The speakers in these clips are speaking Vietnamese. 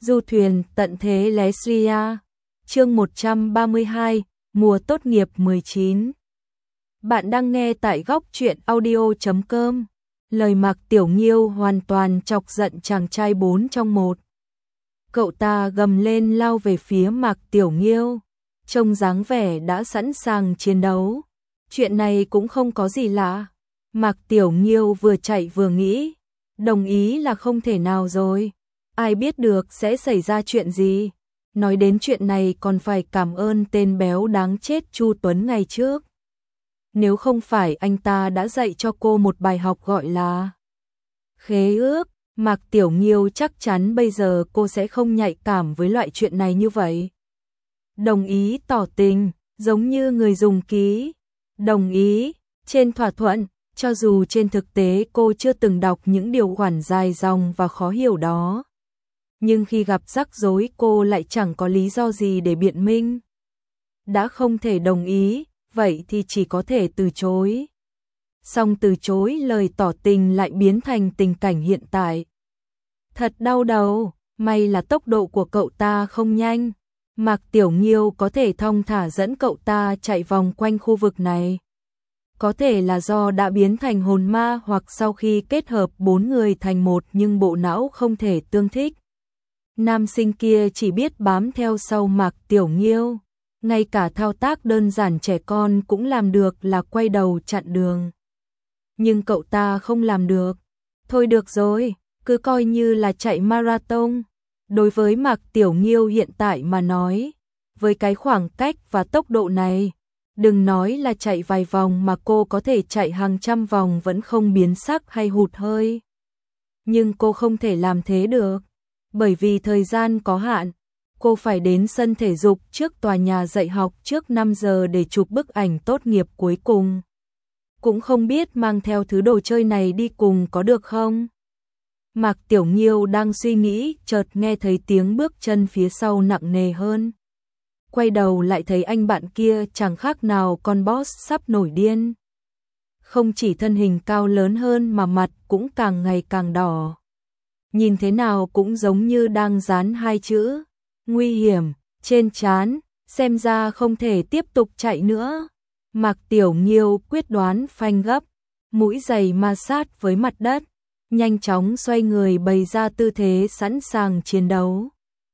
Du thuyền tận thế Leslia. Chương 132, mùa tốt nghiệp 19. Bạn đang nghe tại góc truyện audio.com. Lời Mạc Tiểu Nghiêu hoàn toàn chọc giận chàng trai 4 trong 1. Cậu ta gầm lên lao về phía Mạc Tiểu Nghiêu, trông dáng vẻ đã sẵn sàng chiến đấu. Chuyện này cũng không có gì lạ. Mạc Tiểu Nghiêu vừa chạy vừa nghĩ, đồng ý là không thể nào rồi. Ai biết được sẽ xảy ra chuyện gì. Nói đến chuyện này còn phải cảm ơn tên béo đáng chết Chu Tuấn ngày trước. Nếu không phải anh ta đã dạy cho cô một bài học gọi là khế ước, Mạc Tiểu Nghiêu chắc chắn bây giờ cô sẽ không nhạy cảm với loại chuyện này như vậy. Đồng ý tỏ tình, giống như người dùng ký. Đồng ý, trên thỏa thuận, cho dù trên thực tế cô chưa từng đọc những điều khoản dài dòng và khó hiểu đó. Nhưng khi gặp rắc rối cô lại chẳng có lý do gì để biện minh. Đã không thể đồng ý, vậy thì chỉ có thể từ chối. Song từ chối lời tỏ tình lại biến thành tình cảnh hiện tại. Thật đau đầu, may là tốc độ của cậu ta không nhanh. Mạc Tiểu Nghiêu có thể thong thả dẫn cậu ta chạy vòng quanh khu vực này. Có thể là do đã biến thành hồn ma hoặc sau khi kết hợp 4 người thành một nhưng bộ não không thể tương thích. Nam sinh kia chỉ biết bám theo sau Mạc Tiểu Nghiêu, ngay cả thao tác đơn giản trẻ con cũng làm được là quay đầu chặn đường. Nhưng cậu ta không làm được. Thôi được rồi, cứ coi như là chạy marathon. Đối với Mạc Tiểu Nghiêu hiện tại mà nói, với cái khoảng cách và tốc độ này, đừng nói là chạy vài vòng mà cô có thể chạy hàng trăm vòng vẫn không biến sắc hay hụt hơi. Nhưng cô không thể làm thế được. Bởi vì thời gian có hạn, cô phải đến sân thể dục trước tòa nhà dạy học trước 5 giờ để chụp bức ảnh tốt nghiệp cuối cùng. Cũng không biết mang theo thứ đồ chơi này đi cùng có được không? Mạc Tiểu Nghiêu đang suy nghĩ, chợt nghe thấy tiếng bước chân phía sau nặng nề hơn. Quay đầu lại thấy anh bạn kia chẳng khác nào con boss sắp nổi điên. Không chỉ thân hình cao lớn hơn mà mặt cũng càng ngày càng đỏ. Nhìn thế nào cũng giống như đang dán 2 chữ nguy hiểm trên trán, xem ra không thể tiếp tục chạy nữa. Mạc Tiểu Nghiêu quyết đoán phanh gấp, mũi giày ma sát với mặt đất, nhanh chóng xoay người bày ra tư thế sẵn sàng chiến đấu.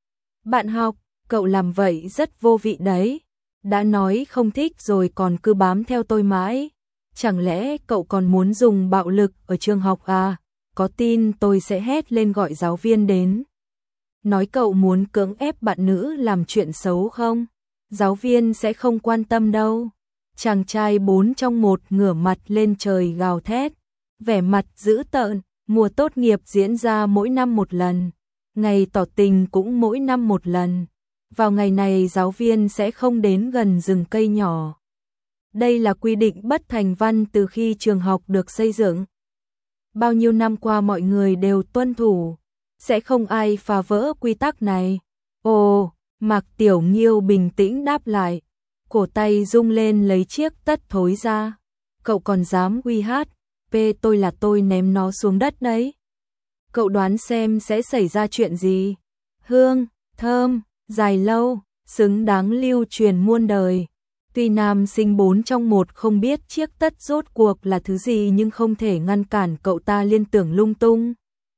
Bạn học, cậu làm vậy rất vô vị đấy. Đã nói không thích rồi còn cứ bám theo tôi mãi. Chẳng lẽ cậu còn muốn dùng bạo lực ở trường học à? Có tin tôi sẽ hét lên gọi giáo viên đến. Nói cậu muốn cưỡng ép bạn nữ làm chuyện xấu không? Giáo viên sẽ không quan tâm đâu. Chàng trai 4 trong 1 ngửa mặt lên trời gào thét. Vẻ mặt dữ tợn, mùa tốt nghiệp diễn ra mỗi năm một lần. Ngày tỏ tình cũng mỗi năm một lần. Vào ngày này giáo viên sẽ không đến gần rừng cây nhỏ. Đây là quy định bất thành văn từ khi trường học được xây dựng. Bao nhiêu năm qua mọi người đều tuân thủ, sẽ không ai phá vỡ quy tắc này. Ồ, Mạc Tiểu Nghiêu bình tĩnh đáp lại, cổ tay rung lên lấy chiếc tất thối ra. Cậu còn dám uy hát, tôi là tôi ném nó xuống đất đấy. Cậu đoán xem sẽ xảy ra chuyện gì? Hương, thơm, dài lâu, xứng đáng lưu truyền muôn đời. Tuy nam sinh 4 trong 1 không biết chiếc tất rốt cuộc là thứ gì nhưng không thể ngăn cản cậu ta liên tưởng lung tung.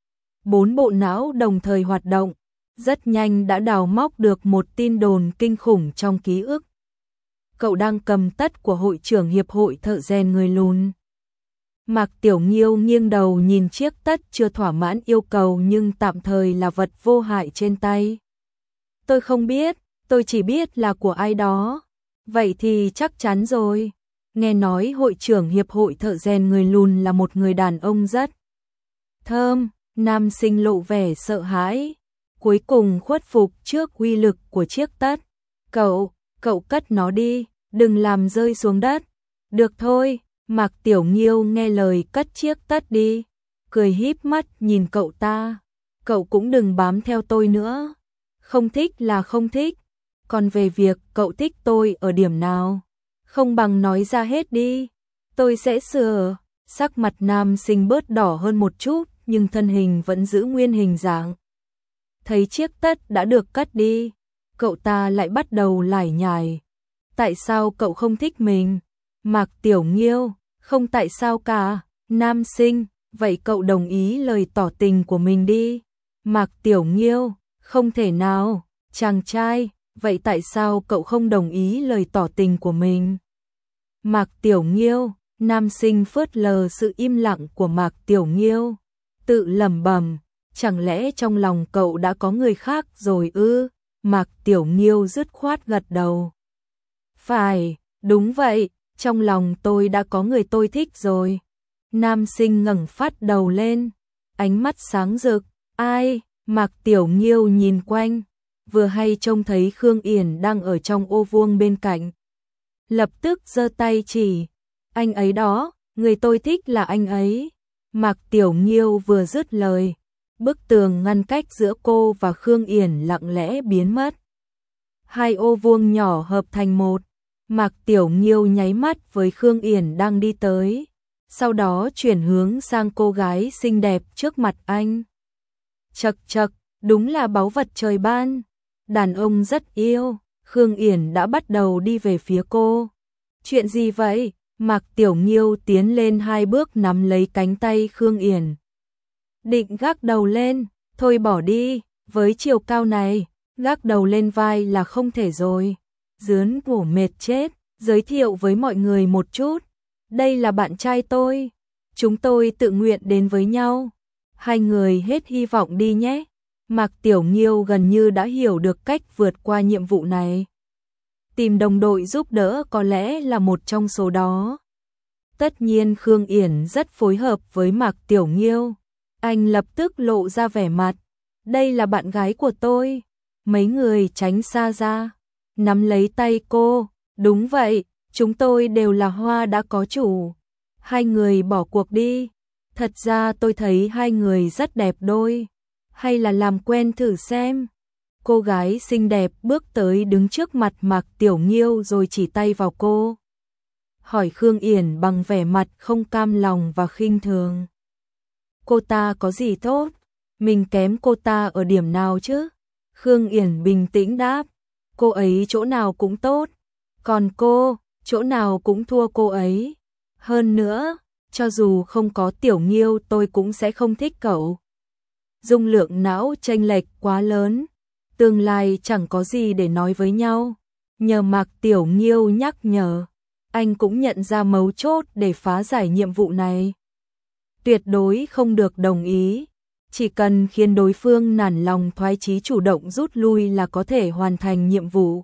4 bộ não đồng thời hoạt động, rất nhanh đã đào móc được một tin đồn kinh khủng trong ký ức. Cậu đang cầm tất của hội trưởng hiệp hội thợ rèn người lùn. Mạc Tiểu Nghiêu nghiêng đầu nhìn chiếc tất chưa thỏa mãn yêu cầu nhưng tạm thời là vật vô hại trên tay. Tôi không biết, tôi chỉ biết là của ai đó. Vậy thì chắc chắn rồi. Nghe nói hội trưởng hiệp hội thợ rèn người lùn là một người đàn ông rất thơm. Nam sinh lộ vẻ sợ hãi, cuối cùng khuất phục trước uy lực của chiếc tất. Cậu cất nó đi, đừng làm rơi xuống đất. Được thôi, Mạc Tiểu Nghiêu nghe lời cất chiếc tất đi, cười híp mắt nhìn cậu ta. Cậu cũng đừng bám theo tôi nữa. Không thích là không thích. Còn về việc cậu thích tôi ở điểm nào, không bằng nói ra hết đi. Tôi sẽ sửa. Sắc mặt nam sinh bớt đỏ hơn một chút nhưng thân hình vẫn giữ nguyên hình dạng. thấy chiếc tất đã được cất đi, cậu ta lại bắt đầu lải nhải. Tại sao cậu không thích mình? Mạc Tiểu Nghiêu, không tại sao cả. Nam Sinh, vậy cậu đồng ý lời tỏ tình của mình đi. Mạc Tiểu Nghiêu, không thể nào. Chàng trai, vậy tại sao cậu không đồng ý lời tỏ tình của mình? Mạc Tiểu Nghiêu, Nam Sinh phớt lờ sự im lặng của Mạc Tiểu Nghiêu, tự lẩm bẩm, chẳng lẽ trong lòng cậu đã có người khác rồi ư? Mạc Tiểu Nghiêu dứt khoát gật đầu. Phải, đúng vậy, trong lòng tôi đã có người tôi thích rồi. Nam Sinh ngẩng phát đầu lên, ánh mắt sáng rực. Ai? Mạc Tiểu Nghiêu nhìn quanh, vừa hay trông thấy Khương Yển đang ở trong ô vuông bên cạnh. Lập tức giơ tay chỉ, anh ấy đó, người tôi thích là anh ấy. Mạc Tiểu Nghiêu vừa dứt lời, bức tường ngăn cách giữa cô và Khương Yển lặng lẽ biến mất. Hai ô vuông nhỏ hợp thành một. Mạc Tiểu Nghiêu nháy mắt với Khương Yển đang đi tới, sau đó chuyển hướng sang cô gái xinh đẹp trước mặt anh. Chậc chậc, đúng là báu vật trời ban. Đàn ông rất yêu. Khương Yển đã bắt đầu đi về phía cô. Chuyện gì vậy? Mạc Tiểu Nghiêu tiến lên 2 bước nắm lấy cánh tay Khương Yển. Định gác đầu lên, thôi bỏ đi, với chiều cao này, gác đầu lên vai là không thể rồi. Dướn ngủ mệt chết, giới thiệu với mọi người một chút. Đây là bạn trai tôi. Chúng tôi tự nguyện đến với nhau. Hai người hết hy vọng đi nhé. Mạc Tiểu Nghiêu gần như đã hiểu được cách vượt qua nhiệm vụ này. Tìm đồng đội giúp đỡ có lẽ là một trong số đó. Tất nhiên Khương Yển rất phối hợp với Mạc Tiểu Nghiêu. Anh lập tức lộ ra vẻ mặt. Đây là bạn gái của tôi. Mấy người tránh xa ra, nắm lấy tay cô. Đúng vậy, chúng tôi đều là hoa đã có chủ. Hai người bỏ cuộc đi. Thật ra tôi thấy hai người rất đẹp đôi. Hay là làm quen thử xem. Cô gái xinh đẹp bước tới đứng trước mặt Mạc Tiểu Nghiêu rồi chỉ tay vào cô. Hỏi Khương Yển bằng vẻ mặt không cam lòng và khinh thường. Cô ta có gì tốt? Mình kém cô ta ở điểm nào chứ? Khương Yển bình tĩnh đáp. Cô ấy chỗ nào cũng tốt. Còn cô, chỗ nào cũng thua cô ấy. Hơn nữa, cho dù không có Tiểu Nghiêu tôi cũng sẽ không thích cậu. Dung lượng não chênh lệch quá lớn. Tương lai chẳng có gì để nói với nhau. Nhờ Mạc Tiểu Nghiêu nhắc nhở, anh cũng nhận ra mấu chốt để phá giải nhiệm vụ này. Tuyệt đối không được đồng ý. Chỉ cần khiến đối phương nản lòng thoái chí chủ động rút lui là có thể hoàn thành nhiệm vụ.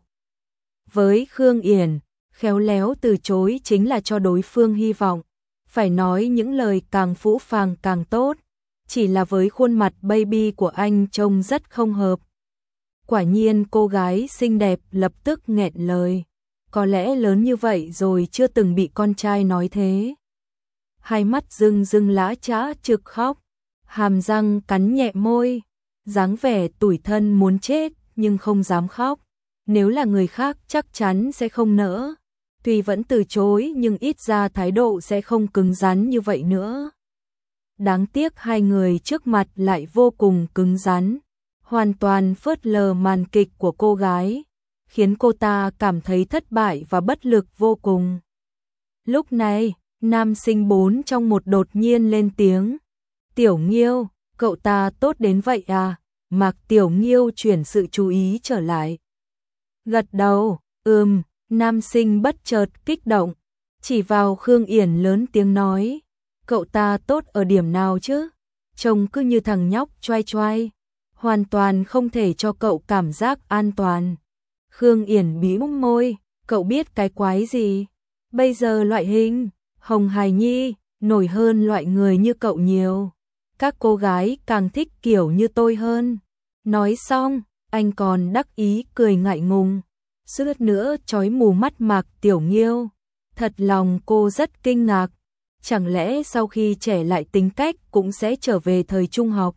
Với Khương Yển, khéo léo từ chối chính là cho đối phương hy vọng. Phải nói những lời càng phũ phàng càng tốt. Chỉ là với khuôn mặt baby của anh trông rất không hợp. Quả nhiên cô gái xinh đẹp lập tức nghẹn lời. Có lẽ lớn như vậy rồi chưa từng bị con trai nói thế. Hai mắt rưng rưng lã chã trực khóc. Hàm răng cắn nhẹ môi. Dáng vẻ tủi thân muốn chết nhưng không dám khóc. Nếu là người khác chắc chắn sẽ không nỡ. Tuy vẫn từ chối nhưng ít ra thái độ sẽ không cứng rắn như vậy nữa. Đáng tiếc hai người trước mặt lại vô cùng cứng rắn. Hoàn toàn phớt lờ màn kịch của cô gái, khiến cô ta cảm thấy thất bại và bất lực vô cùng. Lúc này, Nam Sinh 4 trong một đột nhiên lên tiếng. Tiểu Nghiêu, cậu ta tốt đến vậy à? Mạc Tiểu Nghiêu chuyển sự chú ý trở lại. Gật đầu, Nam Sinh bất chợt kích động, chỉ vào Khương Yển lớn tiếng nói. Cậu ta tốt ở điểm nào chứ? Trông cứ như thằng nhóc choai choai. Hoàn toàn không thể cho cậu cảm giác an toàn. Khương Yển bĩu môi, cậu biết cái quái gì? Bây giờ loại hình Hồng Hài Nhi nổi hơn loại người như cậu nhiều. Các cô gái càng thích kiểu như tôi hơn. Nói xong, anh còn đắc ý cười ngại ngùng. Suýt nữa chói mù mắt Mạc Tiểu Nghiêu. Thật lòng cô rất kinh ngạc. Chẳng lẽ sau khi trẻ lại tính cách cũng sẽ trở về thời trung học?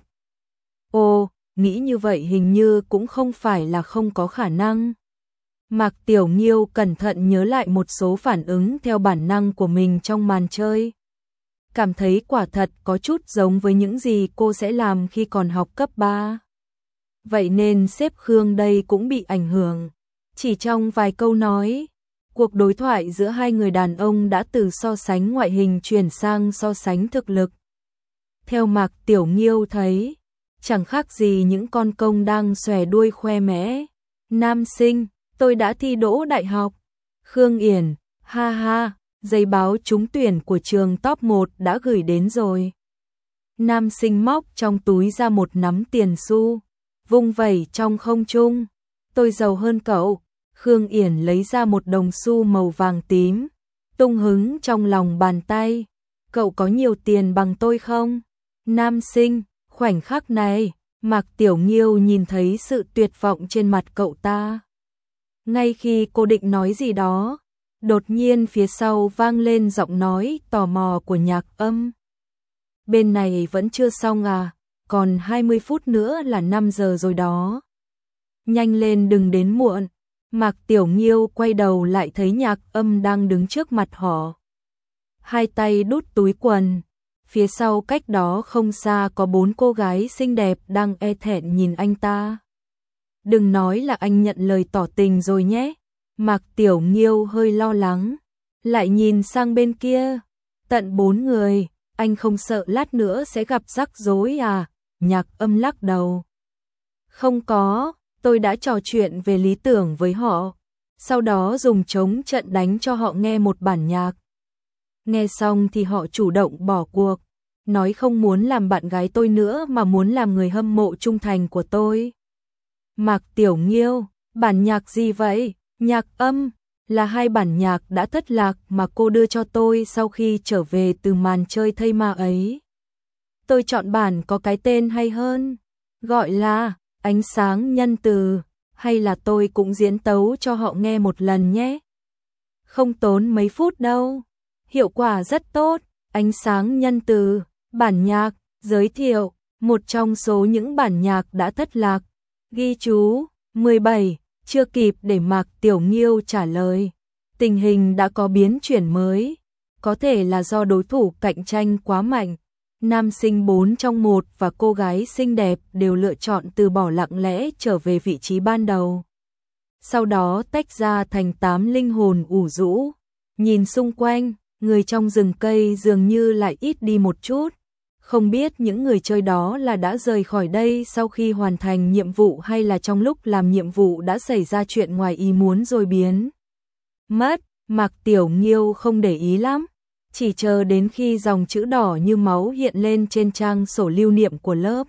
Ồ, nghĩ như vậy hình như cũng không phải là không có khả năng. Mạc Tiểu Nghiêu cẩn thận nhớ lại một số phản ứng theo bản năng của mình trong màn chơi. Cảm thấy quả thật có chút giống với những gì cô sẽ làm khi còn học cấp 3. vậy nên sếp Khương đây cũng bị ảnh hưởng. Chỉ trong vài câu nói, cuộc đối thoại giữa hai người đàn ông đã từ so sánh ngoại hình chuyển sang so sánh thực lực. Theo Mạc Tiểu Nghiêu thấy, chẳng khác gì những con công đang xòe đuôi khoe mẽ. Nam sinh, tôi đã thi đỗ đại học. Khương Yển, ha ha, giấy báo trúng tuyển của trường top 1 đã gửi đến rồi. Nam sinh móc trong túi ra một nắm tiền xu, vung vẩy trong không trung. Tôi giàu hơn cậu. Khương Yển lấy ra một đồng xu màu vàng tím, tung hứng trong lòng bàn tay. Cậu có nhiều tiền bằng tôi không? Nam sinh, khoảnh khắc này, Mạc Tiểu Nghiêu nhìn thấy sự tuyệt vọng trên mặt cậu ta. Ngay khi cô định nói gì đó, đột nhiên phía sau vang lên giọng nói tò mò của Nhạc Âm. Bên này vẫn chưa xong à, còn 20 phút nữa là 5 giờ rồi đó. Nhanh lên đừng đến muộn. Mạc Tiểu Nghiêu quay đầu lại thấy Nhạc Âm đang đứng trước mặt họ. Hai tay đút túi quần. Phía sau cách đó không xa có 4 cô gái xinh đẹp đang e thẹn nhìn anh ta. Đừng nói là anh nhận lời tỏ tình rồi nhé. Mạc Tiểu Nghiêu hơi lo lắng. Lại nhìn sang bên kia. Tận 4 người, anh không sợ lát nữa sẽ gặp rắc rối à? Nhạc Âm lắc đầu. Không có, tôi đã trò chuyện về lý tưởng với họ. Sau đó dùng trống trận đánh cho họ nghe một bản nhạc. Nghe xong thì họ chủ động bỏ cuộc. Nói không muốn làm bạn gái tôi nữa mà muốn làm người hâm mộ trung thành của tôi. Mạc Tiểu Nghiêu, bản nhạc gì vậy? Nhạc Âm, là 2 bản nhạc đã thất lạc mà cô đưa cho tôi sau khi trở về từ màn chơi thây ma ấy. Tôi chọn bản có cái tên hay hơn, gọi là Ánh sáng nhân từ, hay là tôi cũng diễn tấu cho họ nghe một lần nhé. Không tốn mấy phút đâu, hiệu quả rất tốt. Ánh sáng nhân từ, bản nhạc, giới thiệu, một trong số những bản nhạc đã thất lạc. Ghi chú, 17, chưa kịp để Mạc Tiểu Nghiêu trả lời. Tình hình đã có biến chuyển mới, có thể là do đối thủ cạnh tranh quá mạnh. Nam sinh 4 trong 1 và cô gái xinh đẹp đều lựa chọn từ bỏ lặng lẽ trở về vị trí ban đầu. Sau đó tách ra thành 8 linh hồn ủ rũ. Nhìn xung quanh, người trong rừng cây dường như lại ít đi một chút. Không biết những người chơi đó là đã rời khỏi đây sau khi hoàn thành nhiệm vụ hay là trong lúc làm nhiệm vụ đã xảy ra chuyện ngoài ý muốn rồi biến mất. Mạc Tiểu Nghiêu không để ý lắm, chỉ chờ đến khi dòng chữ đỏ như máu hiện lên trên trang sổ lưu niệm của lớp.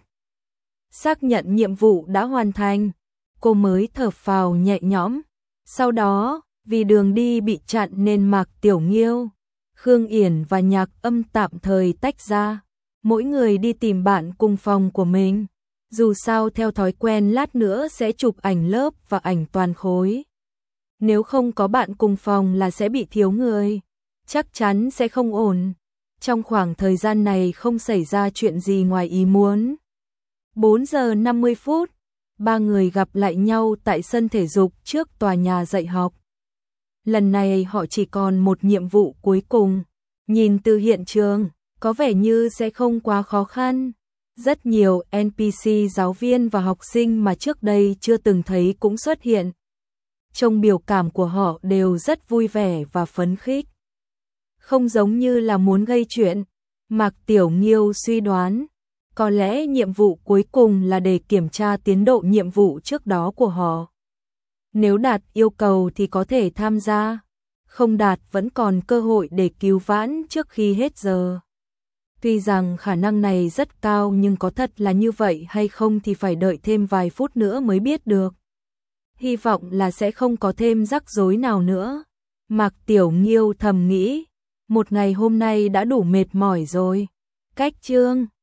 Xác nhận nhiệm vụ đã hoàn thành, cô mới thở phào nhẹ nhõm. Sau đó, vì đường đi bị chặn nên Mạc Tiểu Nghiêu, Khương Yển và Nhạc Âm tạm thời tách ra. Mỗi người đi tìm bạn cùng phòng của mình. Dù sao theo thói quen lát nữa sẽ chụp ảnh lớp và ảnh toàn khối. Nếu không có bạn cùng phòng là sẽ bị thiếu người. Chắc chắn sẽ không ổn. Trong khoảng thời gian này không xảy ra chuyện gì ngoài ý muốn. 4 giờ 50 phút, 3 người gặp lại nhau tại sân thể dục trước tòa nhà dạy học. Lần này họ chỉ còn một nhiệm vụ cuối cùng. Nhìn từ hiện trường, có vẻ như sẽ không quá khó khăn. Rất nhiều NPC giáo viên và học sinh mà trước đây chưa từng thấy cũng xuất hiện. Trong biểu cảm của họ đều rất vui vẻ và phấn khích. Không giống như là muốn gây chuyện. Mạc Tiểu Nghiêu suy đoán, có lẽ nhiệm vụ cuối cùng là để kiểm tra tiến độ nhiệm vụ trước đó của họ. Nếu đạt yêu cầu thì có thể tham gia, không đạt vẫn còn cơ hội để cứu vãn trước khi hết giờ. Tuy rằng khả năng này rất cao nhưng có thật là như vậy hay không thì phải đợi thêm vài phút nữa mới biết được. Hy vọng là sẽ không có thêm rắc rối nào nữa. Mạc Tiểu Nghiêu thầm nghĩ, một ngày hôm nay đã đủ mệt mỏi rồi. Cách chương